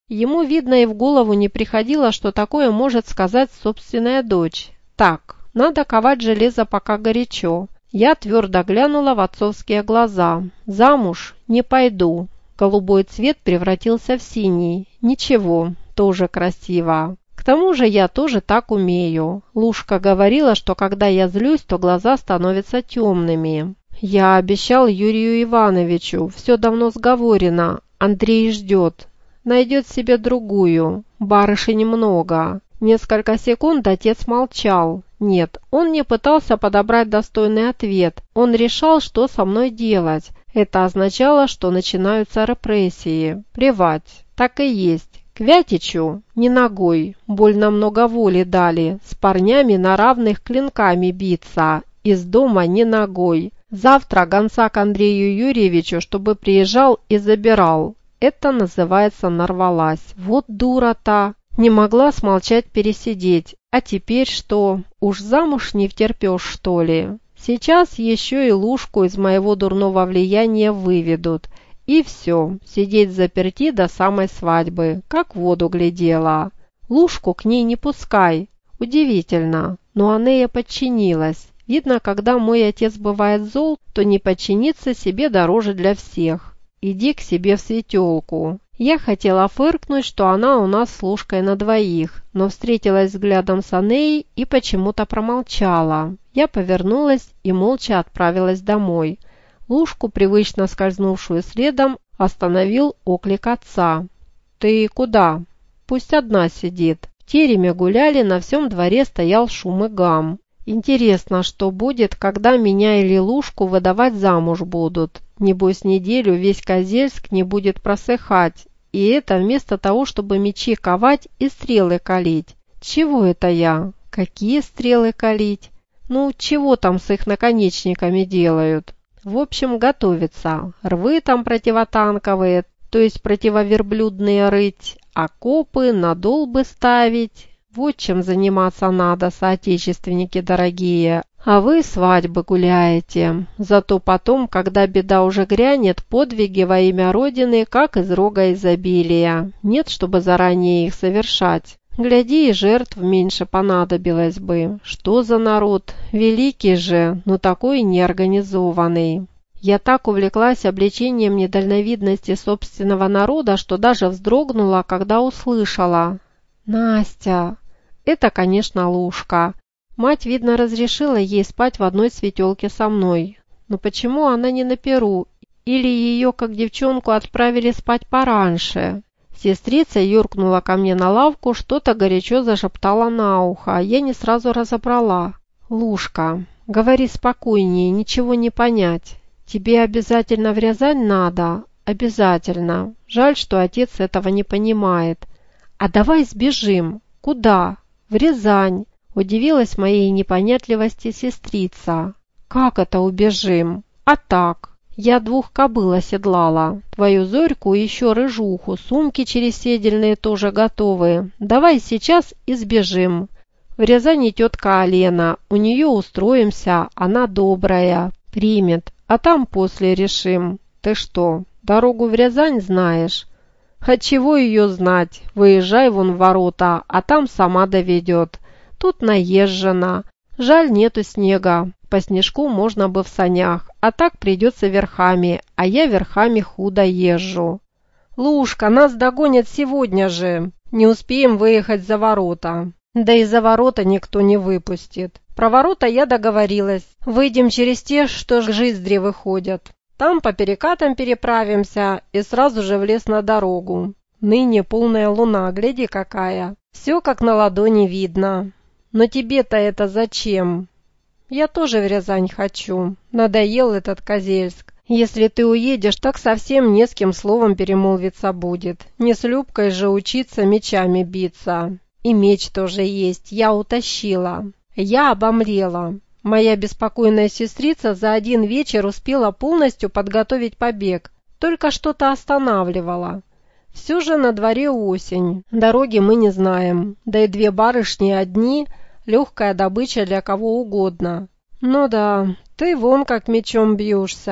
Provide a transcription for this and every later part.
Ему, видно, и в голову не приходило, что такое может сказать собственная дочь. Так, надо ковать железо пока горячо. Я твердо глянула в отцовские глаза. Замуж не пойду. Голубой цвет превратился в синий. Ничего, тоже красиво. К тому же я тоже так умею. Лушка говорила, что когда я злюсь, то глаза становятся темными. Я обещал Юрию Ивановичу, все давно сговорено. Андрей ждет. Найдет себе другую. Барышень много. Несколько секунд отец молчал. Нет, он не пытался подобрать достойный ответ. Он решал, что со мной делать. Это означало, что начинаются репрессии. Плевать. Так и есть. К Вятичу не ногой. Больно много воли дали. С парнями на равных клинками биться. Из дома не ногой. Завтра гонца к Андрею Юрьевичу, чтобы приезжал и забирал. Это называется нарвалась. Вот дура-то. Не могла смолчать, пересидеть. А теперь что? Уж замуж не втерпешь, что ли? Сейчас еще и Лушку из моего дурного влияния выведут. И все, сидеть взаперти до самой свадьбы, как в воду глядела. Лушку к ней не пускай. Удивительно, но Анея подчинилась. Видно, когда мой отец бывает зол, то не подчиниться себе дороже для всех. Иди к себе в светелку. Я хотела фыркнуть, что она у нас с Лушкой на двоих, но встретилась взглядом с Анеей и почему-то промолчала. Я повернулась и молча отправилась домой. Лушку, привычно скользнувшую следом, остановил оклик отца. «Ты куда?» «Пусть одна сидит». В тереме гуляли, на всем дворе стоял шум и гам. Интересно, что будет, когда меня или Лушку выдавать замуж будут. Небось, неделю весь Козельск не будет просыхать. И это вместо того, чтобы мечи ковать и стрелы калить. Чего это я? Какие стрелы калить? Ну, чего там с их наконечниками делают? В общем, готовится. Рвы там противотанковые, то есть противоверблюдные рыть, окопы, надолбы ставить. Вот чем заниматься надо, соотечественники дорогие. А вы свадьбы гуляете. Зато потом, когда беда уже грянет, подвиги во имя Родины, как из рога изобилия. Нет, чтобы заранее их совершать. Гляди, и жертв меньше понадобилось бы. Что за народ? Великий же, но такой неорганизованный. Я так увлеклась обличением недальновидности собственного народа, что даже вздрогнула, когда услышала. «Настя!» Это, конечно, Лушка. Мать, видно, разрешила ей спать в одной светелке со мной. Но почему она не на перу? Или ее, как девчонку, отправили спать пораньше? Сестрица юркнула ко мне на лавку, что-то горячо зашептала на ухо. Я не сразу разобрала. «Лушка, говори спокойнее, ничего не понять. Тебе обязательно в Рязань надо? Обязательно. Жаль, что отец этого не понимает. А давай сбежим. Куда? В Рязань. Удивилась моей непонятливости сестрица. Как это убежим? А так. Я 2 кобыл оседлала. Твою Зорьку и еще рыжуху. Сумки через седельные тоже готовы. Давай сейчас и сбежим. В Рязани тетка Алена. У нее устроимся. Она добрая. Примет. А там после решим. Ты что, дорогу в Рязань знаешь? А чего ее знать? Выезжай вон в ворота, а там сама доведет. Тут наезжена. Жаль, нету снега. По снежку можно бы в санях, а так придется верхами, а я верхами худо езжу. Лушка, нас догонят сегодня же. Не успеем выехать за ворота. Да и за ворота никто не выпустит. Про ворота я договорилась. Выйдем через те, что к Жиздре выходят. Там по перекатам переправимся и сразу же в лес на дорогу. Ныне полная луна, гляди какая. Все как на ладони видно. Но тебе-то это зачем? Я тоже в Рязань хочу. Надоел этот Козельск. Если ты уедешь, так совсем не с кем словом перемолвиться будет. Не с Любкой же учиться мечами биться. И меч тоже есть, я утащила. Я обомлела. Моя беспокойная сестрица за один вечер успела полностью подготовить побег, только что-то останавливала. Все же на дворе осень, дороги мы не знаем, да и 2 барышни одни – легкая добыча для кого угодно. Ну да, ты вон как мечом бьешься,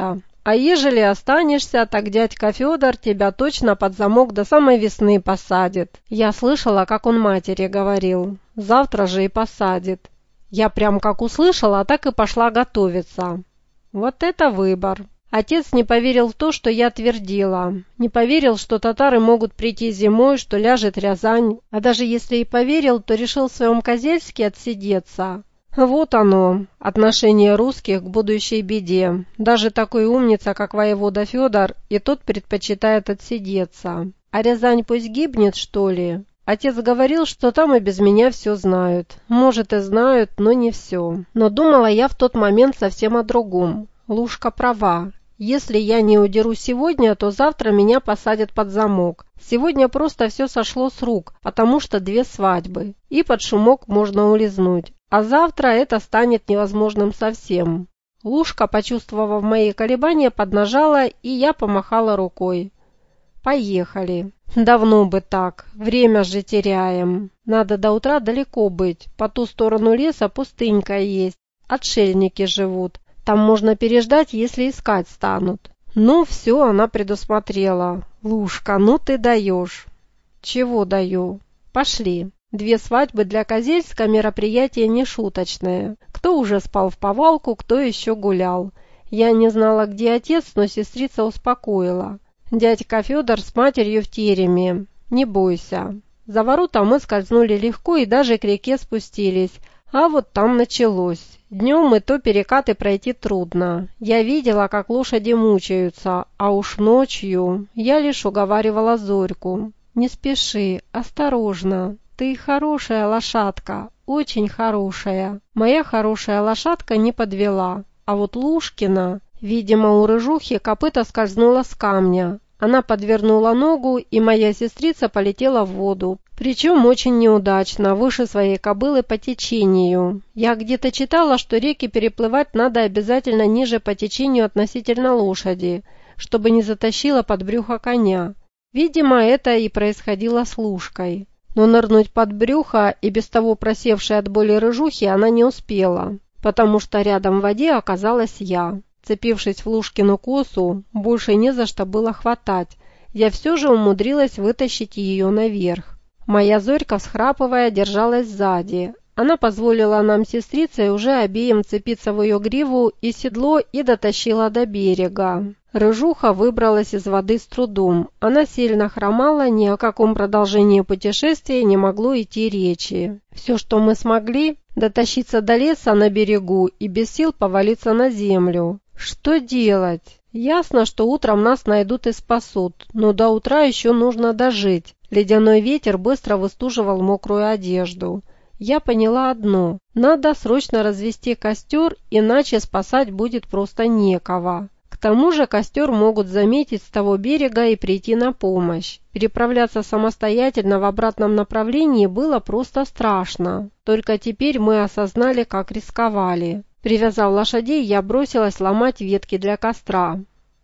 А ежели останешься, так дядька Федор тебя точно под замок до самой весны посадит. Я слышала, как он матери говорил. Завтра же и посадит. Я прям как услышала, так и пошла готовиться. Вот это выбор. Отец не поверил в то, что я твердила. Не поверил, что татары могут прийти зимой, что ляжет Рязань. А даже если и поверил, то решил в своем Козельске отсидеться. Вот оно, отношение русских к будущей беде. Даже такой умница, как воевода Федор, и тот предпочитает отсидеться. А Рязань пусть гибнет, что ли? Отец говорил, что там и без меня все знают. Может, и знают, но не все. Но думала я в тот момент совсем о другом. Лушка права. Если я не удеру сегодня, то завтра меня посадят под замок. Сегодня просто все сошло с рук, потому что 2 свадьбы. И под шумок можно улизнуть. А завтра это станет невозможным совсем. Лушка, почувствовав мои колебания, поднажала, и я помахала рукой. Поехали. Давно бы так. Время же теряем. Надо до утра далеко быть. По ту сторону леса пустынька есть. Отшельники живут. Там можно переждать, если искать станут. Ну, все она предусмотрела. Лушка, ну ты даешь. Чего даю? Пошли. 2 свадьбы для Козельска мероприятие не шуточное. Кто уже спал в повалку, кто еще гулял. Я не знала, где отец, но сестрица успокоила. Дядька Федор с матерью в тереме. Не бойся. За ворота мы скользнули легко и даже к реке спустились. А вот там началось. Днем и то перекаты пройти трудно. Я видела, как лошади мучаются, а уж ночью я лишь уговаривала Зорьку. Не спеши, осторожно. Ты хорошая лошадка, очень хорошая. Моя хорошая лошадка не подвела. А вот Лушкина, видимо, у рыжухи копыто скользнуло с камня. Она подвернула ногу, и моя сестрица полетела в воду. Причем очень неудачно, выше своей кобылы по течению. Я где-то читала, что реки переплывать надо обязательно ниже по течению относительно лошади, чтобы не затащила под брюхо коня. Видимо, это и происходило с Лушкой. Но нырнуть под брюхо и без того просевшей от боли рыжухи она не успела, потому что рядом в воде оказалась я. Цепившись в Лушкину косу, больше не за что было хватать. Я все же умудрилась вытащить ее наверх. Моя Зорька, всхрапывая, держалась сзади. Она позволила нам сестрицей уже обеим цепиться в ее гриву и седло и дотащила до берега. Рыжуха выбралась из воды с трудом. Она сильно хромала, ни о каком продолжении путешествия не могло идти речи. Все, что мы смогли, дотащиться до леса на берегу и без сил повалиться на землю. Что делать? Ясно, что утром нас найдут и спасут, но до утра еще нужно дожить. Ледяной ветер быстро выстуживал мокрую одежду. Я поняла одно – надо срочно развести костер, иначе спасать будет просто некого. К тому же костер могут заметить с того берега и прийти на помощь. Переправляться самостоятельно в обратном направлении было просто страшно. Только теперь мы осознали, как рисковали. Привязав лошадей, я бросилась ломать ветки для костра.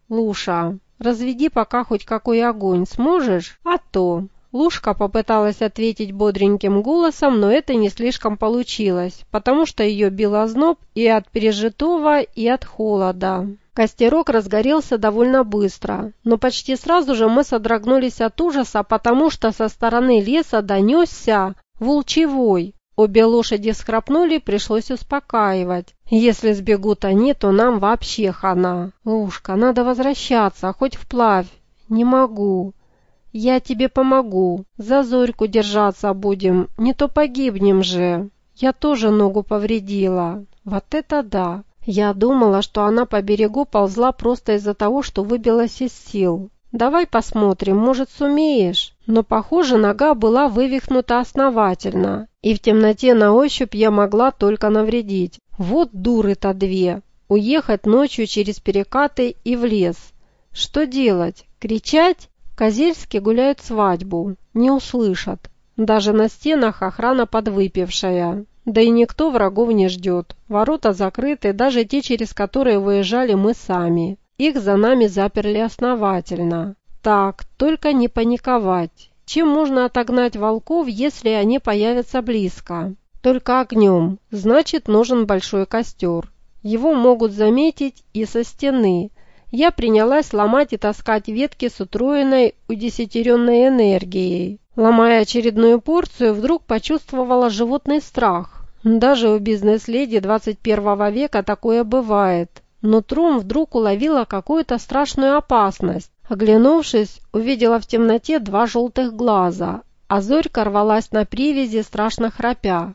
«Луша, разведи пока хоть какой огонь, сможешь? А то!» Лушка попыталась ответить бодреньким голосом, но это не слишком получилось, потому что ее бил озноб и от пережитого, и от холода. Костерок разгорелся довольно быстро, но почти сразу же мы содрогнулись от ужаса, потому что со стороны леса донесся волчий вой. Обе лошади всхрапнули, пришлось успокаивать. Если сбегут они, то нам вообще хана. «Лушка, надо возвращаться, хоть вплавь». «Не могу». «Я тебе помогу. За Зорьку держаться будем, не то погибнем же». Я тоже ногу повредила. Вот это да. Я думала, что она по берегу ползла просто из-за того, что выбилась из сил. «Давай посмотрим, может, сумеешь?» Но, похоже, нога была вывихнута основательно, и в темноте на ощупь я могла только навредить. Вот дуры-то 2. Уехать ночью через перекаты и в лес. Что делать? Кричать? В Козельске гуляют свадьбу. Не услышат. Даже на стенах охрана подвыпившая. Да и никто врагов не ждет. Ворота закрыты, даже те, через которые выезжали мы сами. Их за нами заперли основательно. Так, только не паниковать. Чем можно отогнать волков, если они появятся близко? Только огнем. Значит, нужен большой костер. Его могут заметить и со стены. Я принялась ломать и таскать ветки с утроенной удесятеренной энергией. Ломая очередную порцию, вдруг почувствовала животный страх. Даже у бизнес-леди 21 века такое бывает. Нутром вдруг уловила какую-то страшную опасность. Оглянувшись, увидела в темноте 2 желтых глаза, а Зорька рвалась на привязи, страшно храпя.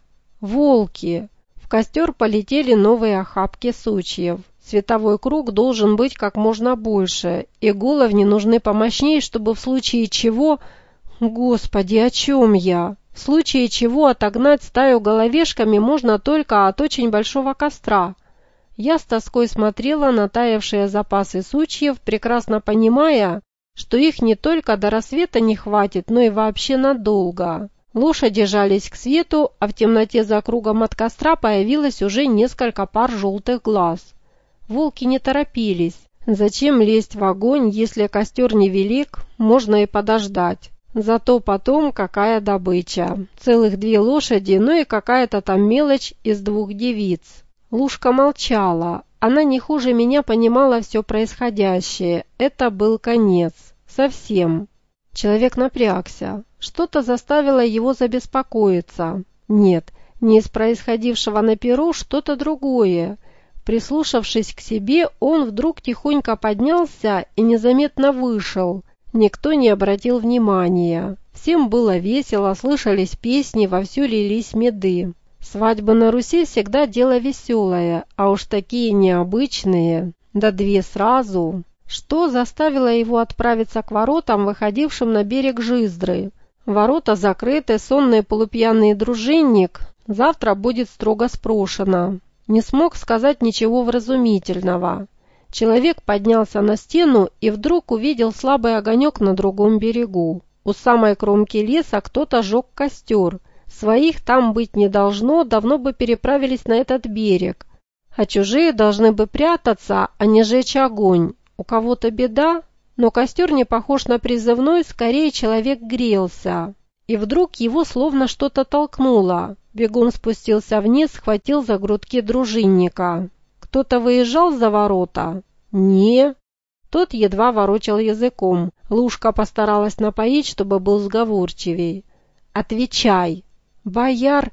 Волки! В костер полетели новые охапки сучьев. Световой круг должен быть как можно больше, и головни нужны помощнее, чтобы в случае чего... Господи, о чем я? В случае чего отогнать стаю головешками можно только от очень большого костра. Я с тоской смотрела на таявшие запасы сучьев, прекрасно понимая, что их не только до рассвета не хватит, но и вообще надолго. Лошади жались к свету, а в темноте за кругом от костра появилось уже несколько пар желтых глаз. Волки не торопились. Зачем лезть в огонь, если костер невелик, можно и подождать. Зато потом какая добыча. Целых 2 лошади, ну и какая-то там мелочь из 2 девиц. Лушка молчала. Она не хуже меня понимала все происходящее. Это был конец. Совсем. Человек напрягся. Что-то заставило его забеспокоиться. Нет, не из происходившего на перу, что-то другое. Прислушавшись к себе, он вдруг тихонько поднялся и незаметно вышел. Никто не обратил внимания. Всем было весело, слышались песни, вовсю лились меды. Свадьбы на Руси всегда дело веселое, а уж такие необычные, да 2 сразу. Что заставило его отправиться к воротам, выходившим на берег Жиздры? Ворота закрыты, сонный полупьяный дружинник завтра будет строго спрошено. Не смог сказать ничего вразумительного. Человек поднялся на стену и вдруг увидел слабый огонек на другом берегу. У самой кромки леса кто-то жег костер. Своих там быть не должно, давно бы переправились на этот берег. А чужие должны бы прятаться, а не жечь огонь. У кого-то беда, но костер не похож на призывной, скорее человек грелся. И вдруг его словно что-то толкнуло. Бегом спустился вниз, схватил за грудки дружинника. Кто-то выезжал за ворота? Не. Тот едва ворочал языком. Лушка постаралась напоить, чтобы был сговорчивей. «Отвечай!» «Бояр...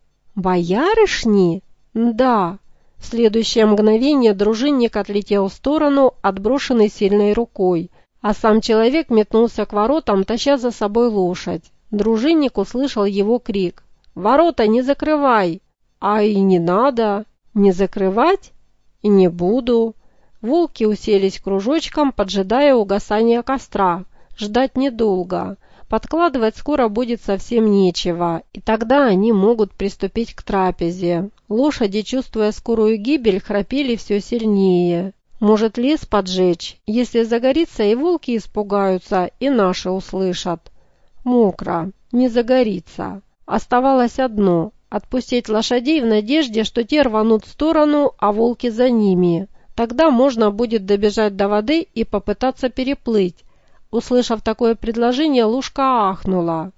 Боярышни?» «Да». В следующее мгновение дружинник отлетел в сторону, отброшенный сильной рукой, а сам человек метнулся к воротам, таща за собой лошадь. Дружинник услышал его крик. «Ворота не закрывай!» «А и не надо!» «Не закрывать?» «И не буду!» Волки уселись кружочком, поджидая угасания костра. Ждать недолго. Подкладывать скоро будет совсем нечего, и тогда они могут приступить к трапезе. Лошади, чувствуя скорую гибель, храпели все сильнее. Может, лес поджечь? Если загорится, и волки испугаются, и наши услышат. Мокро, не загорится. Оставалось одно – отпустить лошадей в надежде, что те рванут в сторону, а волки за ними. Тогда можно будет добежать до воды и попытаться переплыть. Услышав такое предложение, Лушка ахнула.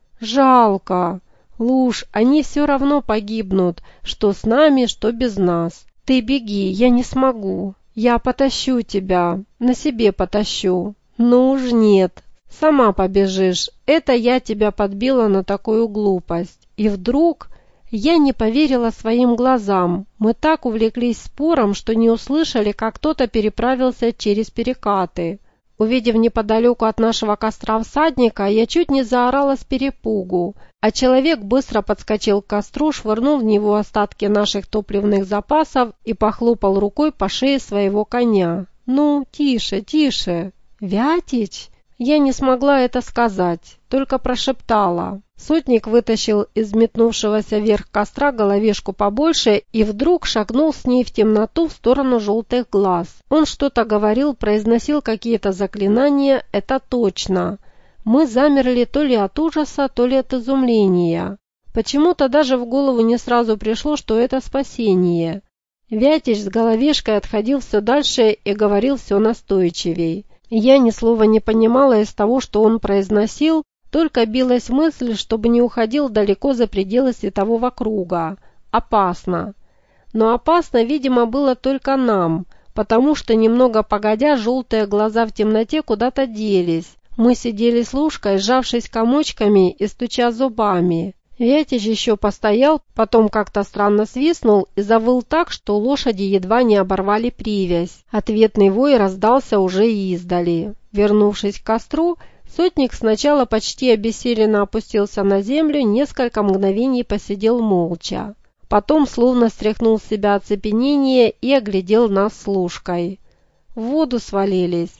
«Жалко! Луж, они все равно погибнут, что с нами, что без нас. Ты беги, я не смогу. Я потащу тебя, на себе потащу. Ну уж нет, сама побежишь. Это я тебя подбила на такую глупость». И вдруг я не поверила своим глазам. Мы так увлеклись спором, что не услышали, как кто-то переправился через перекаты. Увидев неподалеку от нашего костра всадника, я чуть не заорала с перепугу, а человек быстро подскочил к костру, швырнул в него остатки наших топливных запасов и похлопал рукой по шее своего коня. «Ну, тише, тише! Вятич?» Я не смогла это сказать, только прошептала. Сотник вытащил из метнувшегося вверх костра головешку побольше и вдруг шагнул с ней в темноту в сторону желтых глаз. Он что-то говорил, произносил какие-то заклинания, это точно. Мы замерли то ли от ужаса, то ли от изумления. Почему-то даже в голову не сразу пришло, что это спасение. Вятич с головешкой отходил все дальше и говорил все настойчивей. Я ни слова не понимала из того, что он произносил, только билась мысль, чтобы не уходил далеко за пределы светового круга. Опасно. Но опасно, видимо, было только нам. потому что немного погодя желтые глаза в темноте куда-то делись. Мы сидели с Лушкой, сжавшись комочками и стуча зубами. Вятич еще постоял, потом как-то странно свистнул и завыл так, что лошади едва не оборвали привязь. Ответный вой раздался уже издали. Вернувшись к костру, сотник сначала почти обессиленно опустился на землю, несколько мгновений посидел молча. Потом словно стряхнул с себя оцепенение и оглядел нас с Лушкой. «В воду свалились»,